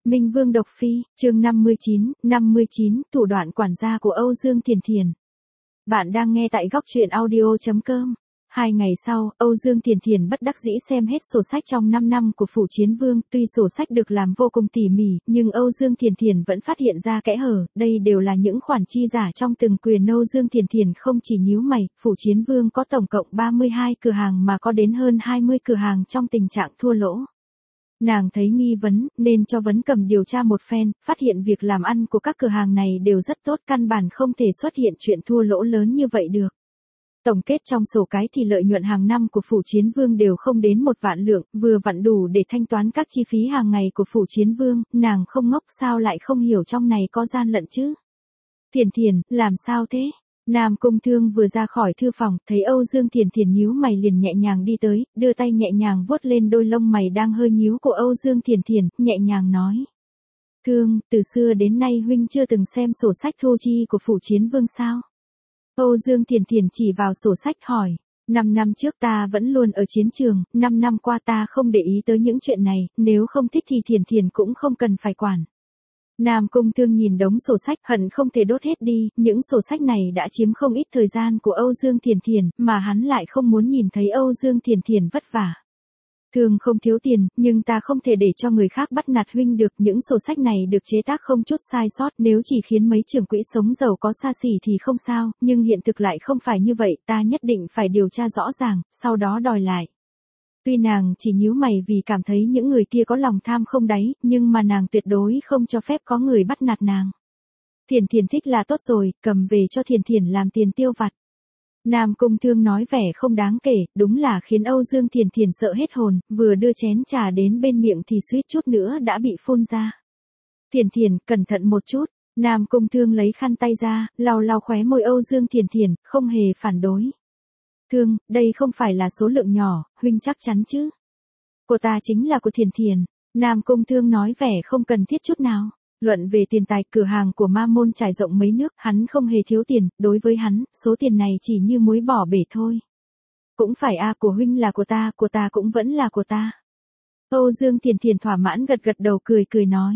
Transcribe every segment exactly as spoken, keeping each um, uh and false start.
Minh Vương độc phi, chương năm mươi chín, năm mươi chín, thủ đoạn quản gia của Âu Dương Thiền Thiền. Bạn đang nghe tại góc truyện audio chấm com. Hai ngày sau, Âu Dương Thiền Thiền bất đắc dĩ xem hết sổ sách trong năm năm của Phủ Chiến Vương, tuy sổ sách được làm vô cùng tỉ mỉ, nhưng Âu Dương Thiền Thiền vẫn phát hiện ra kẽ hở, đây đều là những khoản chi giả trong từng quyền. Âu Dương Thiền Thiền không chỉ nhíu mày, Phủ Chiến Vương có tổng cộng ba mươi hai cửa hàng mà có đến hơn hai mươi cửa hàng trong tình trạng thua lỗ. Nàng thấy nghi vấn, nên cho Vấn Cầm điều tra một phen, phát hiện việc làm ăn của các cửa hàng này đều rất tốt, căn bản không thể xuất hiện chuyện thua lỗ lớn như vậy được. Tổng kết trong sổ cái thì lợi nhuận hàng năm của Phủ Chiến Vương đều không đến một vạn lượng, vừa vặn đủ để thanh toán các chi phí hàng ngày của Phủ Chiến Vương. Nàng không ngốc sao lại không hiểu trong này có gian lận chứ? Thiền Thiền, làm sao thế? Nam Cung Thương vừa ra khỏi thư phòng, thấy Âu Dương Thiền Thiền nhíu mày liền nhẹ nhàng đi tới, đưa tay nhẹ nhàng vuốt lên đôi lông mày đang hơi nhíu của Âu Dương Thiền Thiền, nhẹ nhàng nói. Thương, từ xưa đến nay huynh chưa từng xem sổ sách thu chi của Phủ Chiến Vương sao? Âu Dương Thiền Thiền chỉ vào sổ sách hỏi. Năm năm trước ta vẫn luôn ở chiến trường, năm năm qua ta không để ý tới những chuyện này, nếu không thích thì Thiền Thiền cũng không cần phải quản. Nam Cung Thương nhìn đống sổ sách hận không thể đốt hết đi, những sổ sách này đã chiếm không ít thời gian của Âu Dương Thiền Thiền, mà hắn lại không muốn nhìn thấy Âu Dương Thiền Thiền vất vả. Thương không thiếu tiền, nhưng ta không thể để cho người khác bắt nạt huynh được, những sổ sách này được chế tác không chút sai sót, nếu chỉ khiến mấy trưởng quỹ sống giàu có xa xỉ thì không sao, nhưng hiện thực lại không phải như vậy, ta nhất định phải điều tra rõ ràng, sau đó đòi lại. Tuy nàng chỉ nhíu mày vì cảm thấy những người kia có lòng tham không đáy, nhưng mà nàng tuyệt đối không cho phép có người bắt nạt nàng. Thiền Thiền thích là tốt rồi, cầm về cho Thiền Thiền làm tiền tiêu vặt. Nam Cung Thương nói vẻ không đáng kể, đúng là khiến Âu Dương Thiền Thiền sợ hết hồn, vừa đưa chén trà đến bên miệng thì suýt chút nữa đã bị phun ra. Thiền Thiền, cẩn thận một chút. Nam Cung Thương lấy khăn tay ra, lau lau khóe môi Âu Dương Thiền Thiền, không hề phản đối. Thương, đây không phải là số lượng nhỏ, huynh chắc chắn chứ? Của ta chính là của Thiền Thiền. Nam Cung Thương nói vẻ không cần thiết chút nào. Luận về tiền tài, cửa hàng của Ma Môn trải rộng mấy nước, hắn không hề thiếu tiền, đối với hắn, số tiền này chỉ như muối bỏ bể thôi. Cũng phải a, của huynh là của ta, của ta cũng vẫn là của ta. Âu Dương Thiền Thiền thỏa mãn gật gật đầu cười cười nói.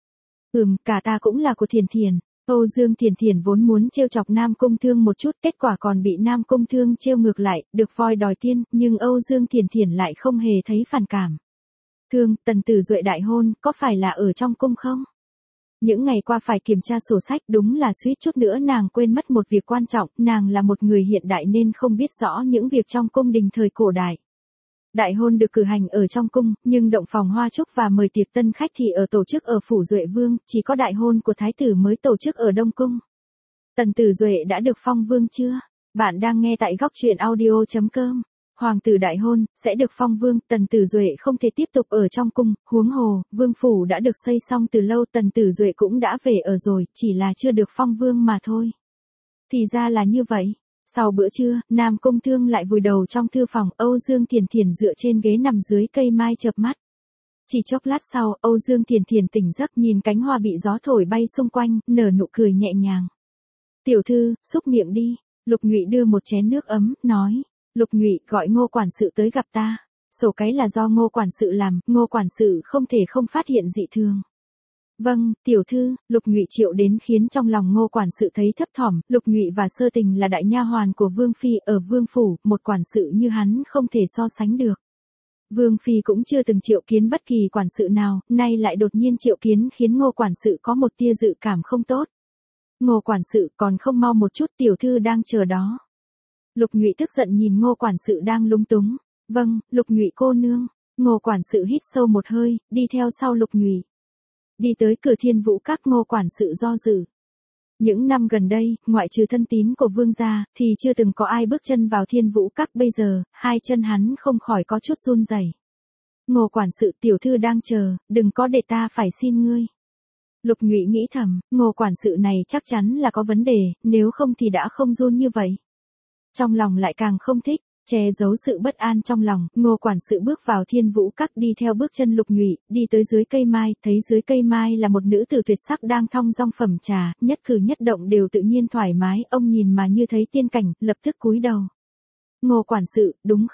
Ừm, cả ta cũng là của Thiền Thiền. Âu Dương Thiền Thiền vốn muốn trêu chọc Nam Cung Thương một chút, kết quả còn bị Nam Cung Thương trêu ngược lại, được voi đòi tiên, nhưng Âu Dương Thiền Thiền lại không hề thấy phản cảm. Thương, Tần Tử Duệ đại hôn, có phải là ở trong cung không? Những ngày qua phải kiểm tra sổ sách, đúng là suýt chút nữa nàng quên mất một việc quan trọng, nàng là một người hiện đại nên không biết rõ những việc trong cung đình thời cổ đại. Đại hôn được cử hành ở trong cung, nhưng động phòng hoa chúc và mời tiệc tân khách thì ở tổ chức ở Phủ Duệ Vương, chỉ có đại hôn của Thái tử mới tổ chức ở Đông Cung. Tần Tử Duệ đã được phong vương chưa? Bạn đang nghe tại góc truyện audio chấm com. Hoàng tử đại hôn, sẽ được phong vương, Tần Tử Duệ không thể tiếp tục ở trong cung, huống hồ, vương phủ đã được xây xong từ lâu, Tần Tử Duệ cũng đã về ở rồi, chỉ là chưa được phong vương mà thôi. Thì ra là như vậy. Sau bữa trưa, Nam Cung Thương lại vùi đầu trong thư phòng, Âu Dương Thiền Thiền dựa trên ghế nằm dưới cây mai chợp mắt. Chỉ chốc lát sau, Âu Dương Thiền Thiền tỉnh giấc nhìn cánh hoa bị gió thổi bay xung quanh, nở nụ cười nhẹ nhàng. Tiểu thư, xúc miệng đi. Lục Nhụy đưa một chén nước ấm, nói. Lục Nhụy, gọi Ngô quản sự tới gặp ta. Sổ cái là do Ngô quản sự làm, Ngô quản sự không thể không phát hiện dị thường. Vâng, tiểu thư. Lục Nhụy triệu đến khiến trong lòng Ngô quản sự thấy thấp thỏm, Lục Nhụy và Sơ Tình là đại nha hoàn của Vương phi ở Vương phủ, một quản sự như hắn không thể so sánh được. Vương phi cũng chưa từng triệu kiến bất kỳ quản sự nào, nay lại đột nhiên triệu kiến khiến Ngô quản sự có một tia dự cảm không tốt. Ngô quản sự, còn không mau một chút, tiểu thư đang chờ đó. Lục Nhụy tức giận nhìn Ngô quản sự đang lúng túng. Vâng, Lục Nhụy cô nương. Ngô quản sự hít sâu một hơi, đi theo sau Lục Nhụy. Đi tới cửa Thiên Vũ Các, Ngô quản sự do dự. Những năm gần đây, ngoại trừ thân tín của vương gia, thì chưa từng có ai bước chân vào Thiên Vũ Các, bây giờ, hai chân hắn không khỏi có chút run rẩy. Ngô quản sự, tiểu thư đang chờ, đừng có để ta phải xin ngươi. Lục Nhụy nghĩ thầm, Ngô quản sự này chắc chắn là có vấn đề, nếu không thì đã không run như vậy. Trong lòng lại càng không thích, che giấu sự bất an trong lòng, Ngô quản sự bước vào Thiên Vũ Các, đi theo bước chân Lục Nhụy, đi tới dưới cây mai, thấy dưới cây mai là một nữ tử tuyệt sắc đang thong dong phẩm trà, nhất cử nhất động đều tự nhiên thoải mái, ông nhìn mà như thấy tiên cảnh, lập tức cúi đầu. Ngô quản sự, đúng không?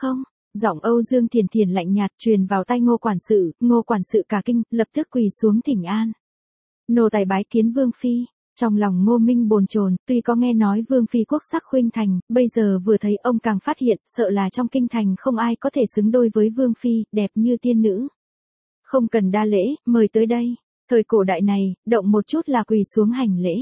Giọng Âu Dương Thiền Thiền lạnh nhạt truyền vào tai Ngô quản sự, Ngô quản sự cả kinh, lập tức quỳ xuống thỉnh an. Nô tài bái kiến Vương Phi. Trong lòng Ngô Minh bồn chồn, tuy có nghe nói Vương Phi quốc sắc khuynh thành, bây giờ vừa thấy ông càng phát hiện, sợ là trong kinh thành không ai có thể xứng đôi với Vương Phi, đẹp như tiên nữ. Không cần đa lễ, mời tới đây. Thời cổ đại này, động một chút là quỳ xuống hành lễ.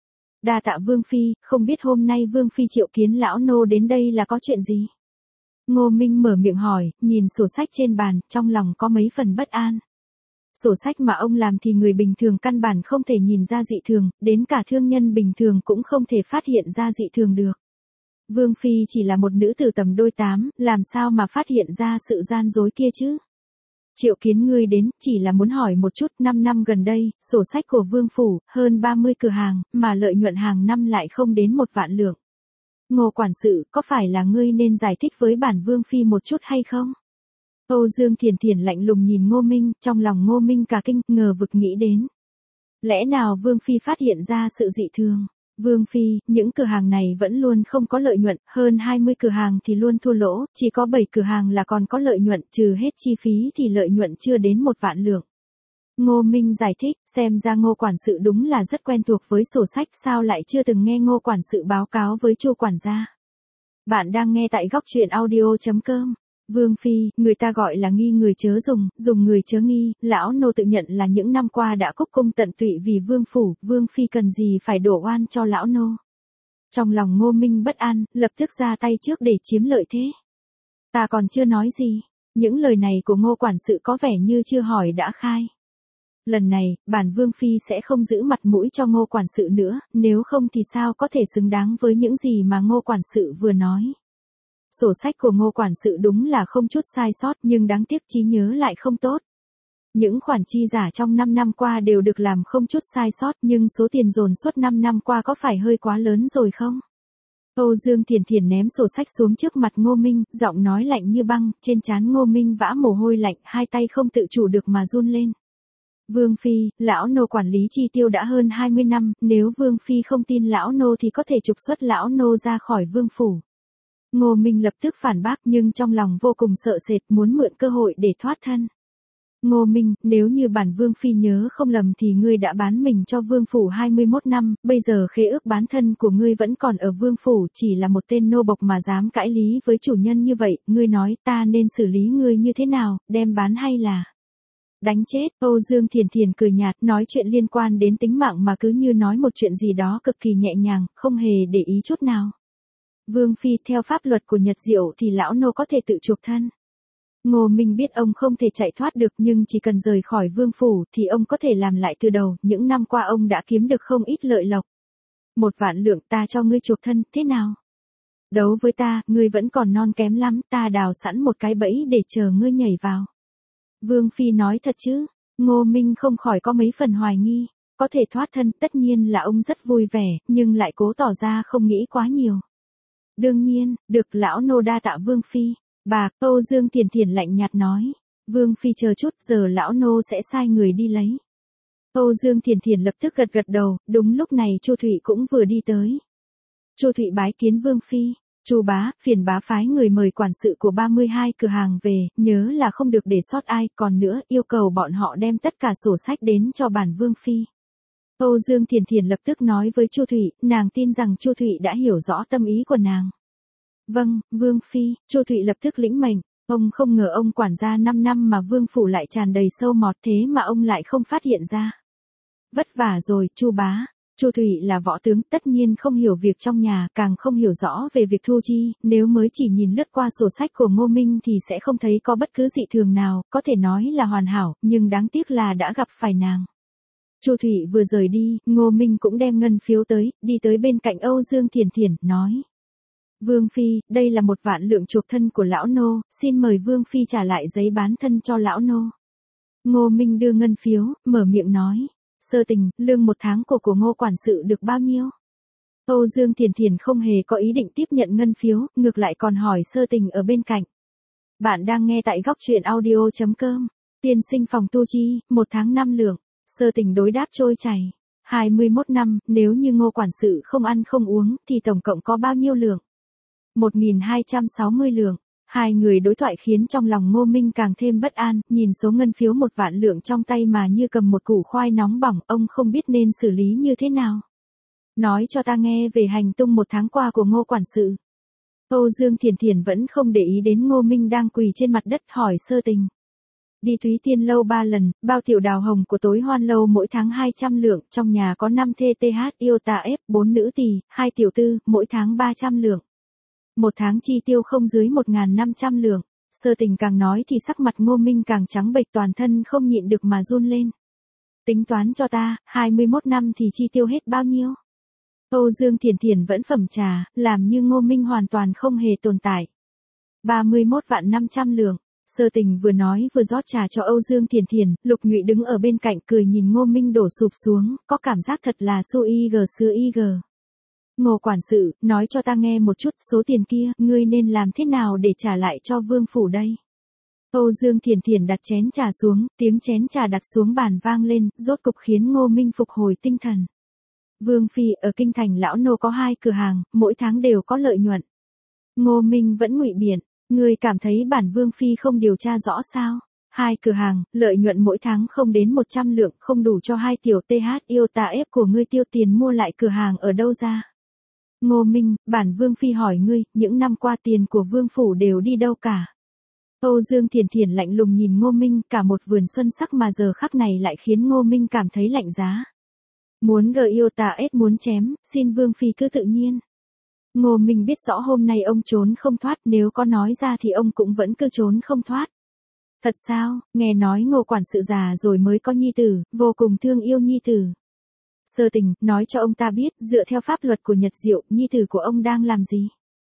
Đa tạ Vương Phi, không biết hôm nay Vương Phi triệu kiến lão nô đến đây là có chuyện gì? Ngô Minh mở miệng hỏi, nhìn sổ sách trên bàn, trong lòng có mấy phần bất an. Sổ sách mà ông làm thì người bình thường căn bản không thể nhìn ra dị thường, đến cả thương nhân bình thường cũng không thể phát hiện ra dị thường được. Vương Phi chỉ là một nữ tử tầm đôi tám, làm sao mà phát hiện ra sự gian dối kia chứ? Triệu kiến ngươi đến, chỉ là muốn hỏi một chút, năm năm gần đây, sổ sách của Vương Phủ, hơn ba mươi cửa hàng, mà lợi nhuận hàng năm lại không đến một vạn lượng. Ngô quản sự, có phải là ngươi nên giải thích với bản Vương Phi một chút hay không? Âu Dương Thiền Thiền lạnh lùng nhìn Ngô Minh, trong lòng Ngô Minh cả kinh, ngờ vực nghĩ đến. Lẽ nào Vương Phi phát hiện ra sự dị thường? Vương Phi, những cửa hàng này vẫn luôn không có lợi nhuận, hơn hai mươi cửa hàng thì luôn thua lỗ, chỉ có bảy cửa hàng là còn có lợi nhuận, trừ hết chi phí thì lợi nhuận chưa đến một vạn lượng. Ngô Minh giải thích, xem ra Ngô quản sự đúng là rất quen thuộc với sổ sách, sao lại chưa từng nghe Ngô quản sự báo cáo với Chu quản gia. Bạn đang nghe tại góc truyện audio chấm com. Vương Phi, người ta gọi là nghi người chớ dùng, dùng người chớ nghi, lão nô tự nhận là những năm qua đã cúc cung tận tụy vì Vương Phủ, Vương Phi cần gì phải đổ oan cho lão nô. Trong lòng Ngô Minh bất an, lập tức ra tay trước để chiếm lợi thế. Ta còn chưa nói gì, những lời này của Ngô quản sự có vẻ như chưa hỏi đã khai. Lần này, bản Vương Phi sẽ không giữ mặt mũi cho Ngô quản sự nữa, nếu không thì sao có thể xứng đáng với những gì mà Ngô quản sự vừa nói. Sổ sách của Ngô quản sự đúng là không chút sai sót nhưng đáng tiếc trí nhớ lại không tốt. Những khoản chi giả trong năm năm qua đều được làm không chút sai sót nhưng số tiền dồn suốt năm năm qua có phải hơi quá lớn rồi không? Âu Dương Thiền Thiền ném sổ sách xuống trước mặt Ngô Minh, giọng nói lạnh như băng, trên trán Ngô Minh vã mồ hôi lạnh, hai tay không tự chủ được mà run lên. Vương Phi, lão nô quản lý chi tiêu đã hơn hai mươi năm, nếu Vương Phi không tin lão nô thì có thể trục xuất lão nô ra khỏi Vương Phủ. Ngô Minh lập tức phản bác nhưng trong lòng vô cùng sợ sệt muốn mượn cơ hội để thoát thân. Ngô Minh, nếu như bản Vương Phi nhớ không lầm thì ngươi đã bán mình cho Vương Phủ hai mươi mốt năm, bây giờ khế ước bán thân của ngươi vẫn còn ở Vương Phủ, chỉ là một tên nô bộc mà dám cãi lý với chủ nhân như vậy, ngươi nói ta nên xử lý ngươi như thế nào, đem bán hay là đánh chết? Âu Dương Thiền Thiền cười nhạt, nói chuyện liên quan đến tính mạng mà cứ như nói một chuyện gì đó cực kỳ nhẹ nhàng, không hề để ý chút nào. Vương Phi, theo pháp luật của Nhật Diệu thì lão nô có thể tự chuộc thân. Ngô Minh biết ông không thể chạy thoát được nhưng chỉ cần rời khỏi Vương Phủ thì ông có thể làm lại từ đầu, những năm qua ông đã kiếm được không ít lợi lộc. Một vạn lượng ta cho ngươi chuộc thân, thế nào? Đấu với ta, ngươi vẫn còn non kém lắm, ta đào sẵn một cái bẫy để chờ ngươi nhảy vào. Vương Phi nói thật chứ? Ngô Minh không khỏi có mấy phần hoài nghi. Có thể thoát thân tất nhiên là ông rất vui vẻ, nhưng lại cố tỏ ra không nghĩ quá nhiều. Đương nhiên, được lão nô đa tạ Vương Phi. Bà, Âu Dương Thiền Thiền lạnh nhạt nói. Vương Phi chờ chút, giờ lão nô sẽ sai người đi lấy. Âu Dương Thiền Thiền lập tức gật gật đầu, đúng lúc này Chu Thụy cũng vừa đi tới. Chu Thụy bái kiến Vương Phi. Chu bá, phiền bá phái người mời quản sự của ba mươi hai cửa hàng về, nhớ là không được để sót ai, còn nữa, yêu cầu bọn họ đem tất cả sổ sách đến cho bản Vương Phi. Âu Dương Thiền Thiền lập tức nói với Chu Thụy, nàng tin rằng Chu Thụy đã hiểu rõ tâm ý của nàng. Vâng, Vương Phi, Chu Thụy lập tức lĩnh mệnh, ông không ngờ ông quản gia năm năm mà Vương Phủ lại tràn đầy sâu mọt thế mà ông lại không phát hiện ra. Vất vả rồi, Chu bá. Chu Thụy là võ tướng, tất nhiên không hiểu việc trong nhà, càng không hiểu rõ về việc thu chi, nếu mới chỉ nhìn lướt qua sổ sách của Ngô Minh thì sẽ không thấy có bất cứ dị thường nào, có thể nói là hoàn hảo, nhưng đáng tiếc là đã gặp phải nàng. Chu Thụy vừa rời đi, Ngô Minh cũng đem ngân phiếu tới, đi tới bên cạnh Âu Dương Thiền Thiền, nói. Vương Phi, đây là một vạn lượng chuộc thân của lão nô, xin mời Vương Phi trả lại giấy bán thân cho lão nô. Ngô Minh đưa ngân phiếu, mở miệng nói. Sơ tình, lương một tháng của của Ngô quản sự được bao nhiêu? Âu Dương Thiền Thiền không hề có ý định tiếp nhận ngân phiếu, ngược lại còn hỏi sơ tình ở bên cạnh. Bạn đang nghe tại góc truyện audio chấm com. Tiên sinh phòng tu chi, một tháng năm lượng. Sơ tình đối đáp trôi chảy. hai mươi mốt năm, nếu như Ngô quản sự không ăn không uống, thì tổng cộng có bao nhiêu lượng? một nghìn hai trăm sáu mươi lượng. Hai người đối thoại khiến trong lòng Ngô Minh càng thêm bất an, nhìn số ngân phiếu một vạn lượng trong tay mà như cầm một củ khoai nóng bỏng, ông không biết nên xử lý như thế nào. Nói cho ta nghe về hành tung một tháng qua của Ngô quản sự. Âu Dương Thiền Thiền vẫn không để ý đến Ngô Minh đang quỳ trên mặt đất hỏi sơ tình. Đi Thúy Tiên lâu ba lần, bao tiểu đào hồng của tối hoan lâu mỗi tháng hai trăm lượng, trong nhà có năm thê th yêu tà ép, bốn nữ tỳ, hai tiểu tư, mỗi tháng ba trăm lượng. Một tháng chi tiêu không dưới một nghìn năm trăm lượng. Sơ tình càng nói thì sắc mặt Ngô Minh càng trắng bệch, toàn thân không nhịn được mà run lên. Tính toán cho ta, hai mươi mốt năm thì chi tiêu hết bao nhiêu? Âu Dương Thiền Thiền vẫn phẩm trà, làm như Ngô Minh hoàn toàn không hề tồn tại. ba mươi mốt vạn năm trăm lượng. Sơ tình vừa nói vừa rót trà cho Âu Dương Thiền Thiền, Lục Nhụy đứng ở bên cạnh cười nhìn Ngô Minh đổ sụp xuống, có cảm giác thật là su y gờ xưa y gờ. Ngô quản sự, nói cho ta nghe một chút, số tiền kia, ngươi nên làm thế nào để trả lại cho vương phủ đây? Âu Dương Thiền Thiền đặt chén trà xuống, tiếng chén trà đặt xuống bàn vang lên, rốt cục khiến Ngô Minh phục hồi tinh thần. Vương phi, ở kinh thành lão nô có hai cửa hàng, mỗi tháng đều có lợi nhuận. Ngô Minh vẫn ngụy biện, ngươi cảm thấy bản vương phi không điều tra rõ sao? Hai cửa hàng, lợi nhuận mỗi tháng không đến một trăm lượng, không đủ cho hai tiểu th yêu tà ép của ngươi tiêu tiền mua lại cửa hàng ở đâu ra? Ngô Minh, bản vương phi hỏi ngươi, những năm qua tiền của vương phủ đều đi đâu cả? Âu Dương Thiền Thiền lạnh lùng nhìn Ngô Minh, cả một vườn xuân sắc mà giờ khắc này lại khiến Ngô Minh cảm thấy lạnh giá. Muốn gờ yêu tà ép muốn chém, xin vương phi cứ tự nhiên. Ngô Minh biết rõ hôm nay ông trốn không thoát, nếu có nói ra thì ông cũng vẫn cứ trốn không thoát. Thật sao, nghe nói Ngô quản sự già rồi mới có nhi tử, vô cùng thương yêu nhi tử. Sơ tình, nói cho ông ta biết, dựa theo pháp luật của Nhật Diệu, nhi tử của ông đang làm gì?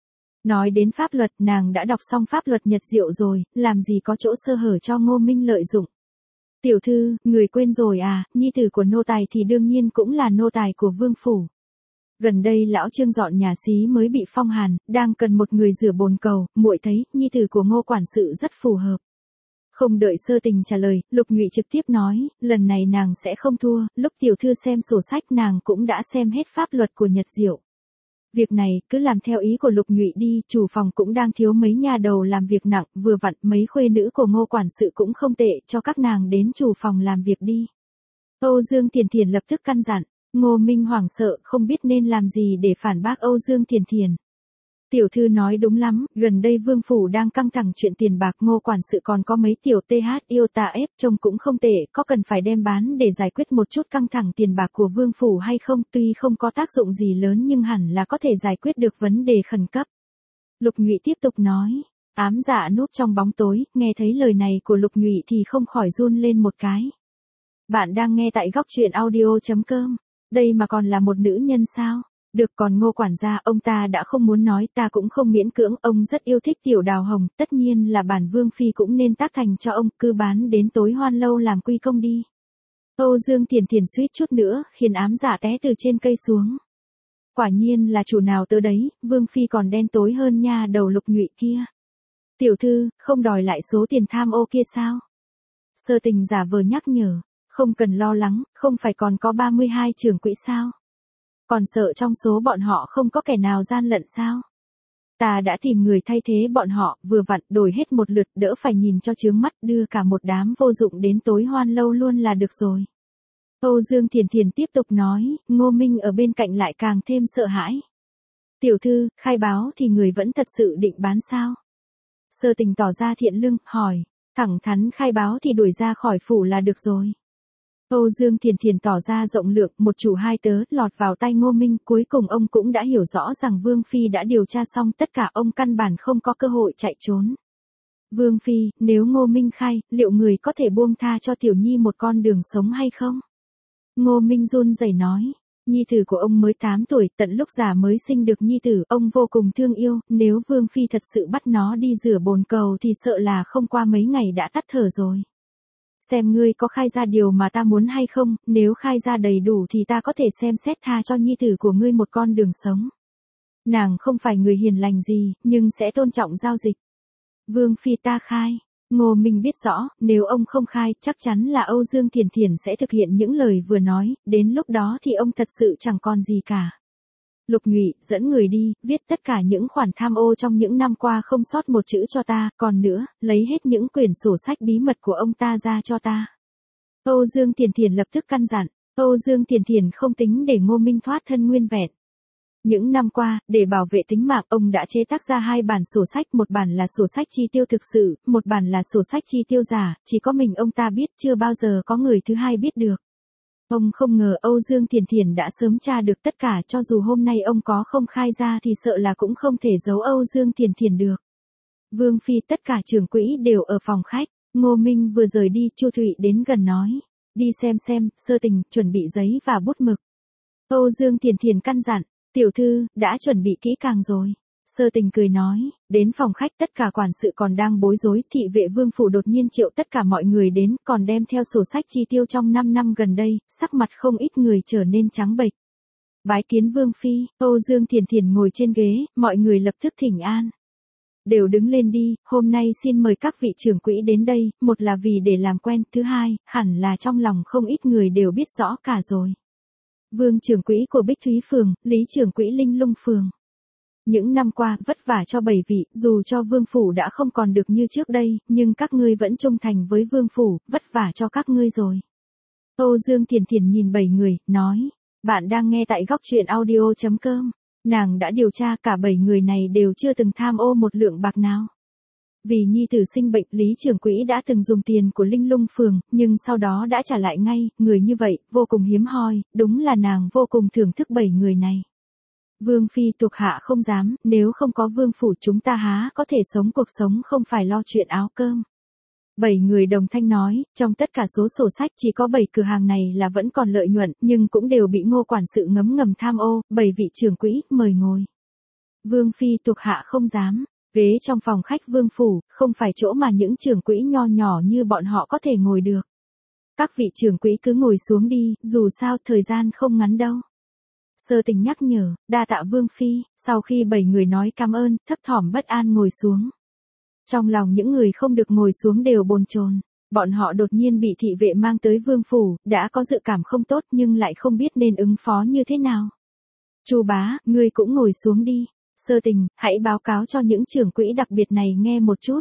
Nói đến pháp luật, nàng đã đọc xong pháp luật Nhật Diệu rồi, làm gì có chỗ sơ hở cho Ngô Minh lợi dụng. Tiểu thư, người quên rồi à, nhi tử của nô tài thì đương nhiên cũng là nô tài của vương phủ. Gần đây lão Trương dọn nhà xí mới bị phong hàn, đang cần một người rửa bồn cầu, muội thấy, nhi tử của Ngô quản sự rất phù hợp. Không đợi sơ tình trả lời, Lục Nhụy trực tiếp nói, lần này nàng sẽ không thua, lúc tiểu thư xem sổ sách nàng cũng đã xem hết pháp luật của Nhật Diệu. Việc này, cứ làm theo ý của Lục Nhụy đi, chủ phòng cũng đang thiếu mấy nha đầu làm việc nặng, vừa vặn mấy khuê nữ của Ngô quản sự cũng không tệ, cho các nàng đến chủ phòng làm việc đi. Âu Dương Thiền Thiền lập tức căn dặn, Ngô Minh hoảng sợ, không biết nên làm gì để phản bác Âu Dương Thiền Thiền. Tiểu thư nói đúng lắm, gần đây vương phủ đang căng thẳng chuyện tiền bạc, Ngô quản sự còn có mấy tiểu th yêu tà ép trông cũng không tệ, có cần phải đem bán để giải quyết một chút căng thẳng tiền bạc của vương phủ hay không, tuy không có tác dụng gì lớn nhưng hẳn là có thể giải quyết được vấn đề khẩn cấp. Lục Nhụy tiếp tục nói, ám dạ núp trong bóng tối, nghe thấy lời này của Lục Nhụy thì không khỏi run lên một cái. Bạn đang nghe tại góc truyện audio chấm com, đây mà còn là một nữ nhân sao? Được, còn Ngô quản gia, ông ta đã không muốn nói, ta cũng không miễn cưỡng, ông rất yêu thích tiểu đào hồng, tất nhiên là bản vương phi cũng nên tác thành cho ông, cứ bán đến tối hoan lâu làm quy công đi. Âu Dương Thiền Thiền suýt chút nữa, khiến ám dạ té từ trên cây xuống. Quả nhiên là chủ nào tớ đấy, vương phi còn đen tối hơn nha đầu Lục Nhụy kia. Tiểu thư, không đòi lại số tiền tham ô kia sao? Sơ tình giả vờ nhắc nhở, không cần lo lắng, không phải còn có ba mươi hai trưởng quỹ sao? Còn sợ trong số bọn họ không có kẻ nào gian lận sao? Ta đã tìm người thay thế bọn họ, vừa vặn đổi hết một lượt, đỡ phải nhìn cho chướng mắt, đưa cả một đám vô dụng đến tối hoan lâu luôn là được rồi. Âu Dương Thiền Thiền tiếp tục nói, Ngô Minh ở bên cạnh lại càng thêm sợ hãi. Tiểu thư, khai báo thì người vẫn thật sự định bán sao? Sơ tình tỏ ra thiện lương, hỏi, thẳng thắn khai báo thì đuổi ra khỏi phủ là được rồi. Âu Dương Thiền Thiền tỏ ra rộng lượng, một chủ hai tớ, lọt vào tay Ngô Minh, cuối cùng ông cũng đã hiểu rõ rằng Vương Phi đã điều tra xong tất cả, ông căn bản không có cơ hội chạy trốn. Vương Phi, nếu Ngô Minh khai, liệu người có thể buông tha cho Tiểu Nhi một con đường sống hay không? Ngô Minh run rẩy nói, Nhi tử của ông mới tám tuổi, tận lúc già mới sinh được Nhi tử, ông vô cùng thương yêu, nếu Vương Phi thật sự bắt nó đi rửa bồn cầu thì sợ là không qua mấy ngày đã tắt thở rồi. Xem ngươi có khai ra điều mà ta muốn hay không, nếu khai ra đầy đủ thì ta có thể xem xét tha cho nhi tử của ngươi một con đường sống. Nàng không phải người hiền lành gì, nhưng sẽ tôn trọng giao dịch. Vương Phi ta khai. Ngô Minh biết rõ, nếu ông không khai, chắc chắn là Âu Dương Thiền Thiền sẽ thực hiện những lời vừa nói, đến lúc đó thì ông thật sự chẳng còn gì cả. Lục Nhụy, dẫn người đi, viết tất cả những khoản tham ô trong những năm qua không sót một chữ cho ta, còn nữa, lấy hết những quyển sổ sách bí mật của ông ta ra cho ta. Âu Dương Thiền Thiền lập tức căn dặn, Âu Dương Thiền Thiền không tính để Ngô Minh thoát thân nguyên vẹn. Những năm qua, để bảo vệ tính mạng, ông đã chế tác ra hai bản sổ sách, một bản là sổ sách chi tiêu thực sự, một bản là sổ sách chi tiêu giả, chỉ có mình ông ta biết, chưa bao giờ có người thứ hai biết được. Ông không ngờ Âu Dương Thiền Thiền đã sớm tra được tất cả, cho dù hôm nay ông có không khai ra thì sợ là cũng không thể giấu Âu Dương Thiền Thiền được. Vương Phi, tất cả trưởng quỹ đều ở phòng khách, Ngô Minh vừa rời đi, Chu Thụy đến gần nói, đi xem xem, Sơ Tình, chuẩn bị giấy và bút mực. Âu Dương Thiền Thiền căn dặn, tiểu thư, đã chuẩn bị kỹ càng rồi. Sơ Tình cười nói, đến phòng khách tất cả quản sự còn đang bối rối, thị vệ Vương phủ đột nhiên triệu tất cả mọi người đến, còn đem theo sổ sách chi tiêu trong năm năm gần đây, sắc mặt không ít người trở nên trắng bệch. Bái kiến Vương Phi, Âu Dương Thiền Thiền ngồi trên ghế, mọi người lập tức thỉnh an. Đều đứng lên đi, hôm nay xin mời các vị trưởng quỹ đến đây, một là vì để làm quen, thứ hai, hẳn là trong lòng không ít người đều biết rõ cả rồi. Vương trưởng quỹ của Bích Thúy Phường, Lý trưởng quỹ Linh Lung Phường. Những năm qua, vất vả cho bảy vị, dù cho Vương phủ đã không còn được như trước đây, nhưng các ngươi vẫn trung thành với Vương phủ, vất vả cho các ngươi rồi. Âu Dương Thiền Thiền nhìn bảy người, nói, bạn đang nghe tại góc truyện audio chấm com. Nàng đã điều tra, cả bảy người này đều chưa từng tham ô một lượng bạc nào. Vì nhi tử sinh bệnh, Lý trưởng quỹ đã từng dùng tiền của Linh Lung Phường, nhưng sau đó đã trả lại ngay, người như vậy, vô cùng hiếm hoi, đúng là nàng vô cùng thưởng thức bảy người này. Vương Phi, thuộc hạ không dám, nếu không có Vương phủ chúng ta há có thể sống cuộc sống không phải lo chuyện áo cơm. Bảy người đồng thanh nói, trong tất cả số sổ sách chỉ có bảy cửa hàng này là vẫn còn lợi nhuận, nhưng cũng đều bị Ngô quản sự ngấm ngầm tham ô, bảy vị trưởng quỹ, mời ngồi. Vương Phi, thuộc hạ không dám, ghế trong phòng khách Vương phủ, không phải chỗ mà những trưởng quỹ nho nhỏ như bọn họ có thể ngồi được. Các vị trưởng quỹ cứ ngồi xuống đi, dù sao thời gian không ngắn đâu. Sơ Tình nhắc nhở, đa tạ Vương Phi, sau khi bảy người nói cảm ơn, thấp thỏm bất an ngồi xuống. Trong lòng những người không được ngồi xuống đều bồn chồn, bọn họ đột nhiên bị thị vệ mang tới Vương phủ, đã có dự cảm không tốt nhưng lại không biết nên ứng phó như thế nào. Chu bá, ngươi cũng ngồi xuống đi. Sơ Tình, hãy báo cáo cho những trưởng quỹ đặc biệt này nghe một chút.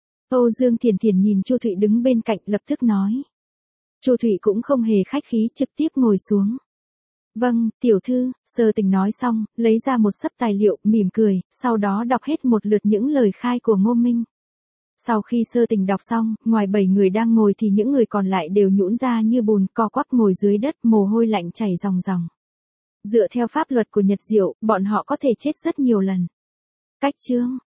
Âu Dương Thiền Thiền nhìn Chu Thụy đứng bên cạnh, lập tức nói. Chu Thụy cũng không hề khách khí, trực tiếp ngồi xuống. Vâng, tiểu thư, Sơ Tình nói xong, lấy ra một xấp tài liệu, mỉm cười, sau đó đọc hết một lượt những lời khai của Ngô Minh. Sau khi Sơ Tình đọc xong, ngoài bảy người đang ngồi thì những người còn lại đều nhũn ra như bùn, co quắp ngồi dưới đất, mồ hôi lạnh chảy ròng ròng. Dựa theo pháp luật của Nhật Diệu, bọn họ có thể chết rất nhiều lần. Cách chương